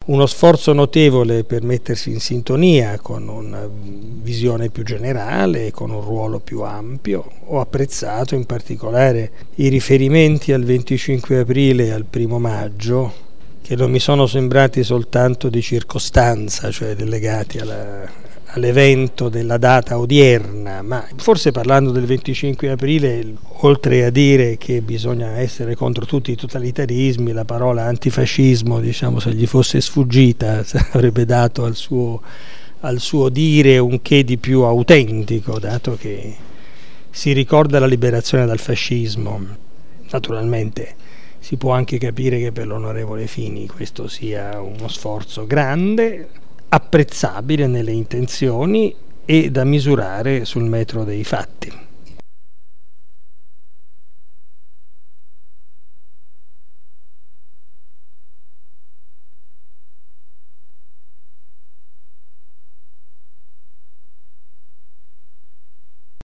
uno sforzo notevole per mettersi in sintonia con una visione più generale, con un ruolo più ampio. Ho apprezzato in particolare i riferimenti al 25 aprile e al 1 maggio, che non mi sono sembrati soltanto di circostanza, cioè legati all'evento della data odierna, ma forse parlando del 25 aprile, oltre a dire che bisogna essere contro tutti i totalitarismi, la parola antifascismo, diciamo, se gli fosse sfuggita, avrebbe dato al suo dire un che di più autentico, dato che si ricorda la liberazione dal fascismo. Naturalmente si può anche capire che per l'onorevole Fini questo sia uno sforzo grande, apprezzabile nelle intenzioni e da misurare sul metro dei fatti.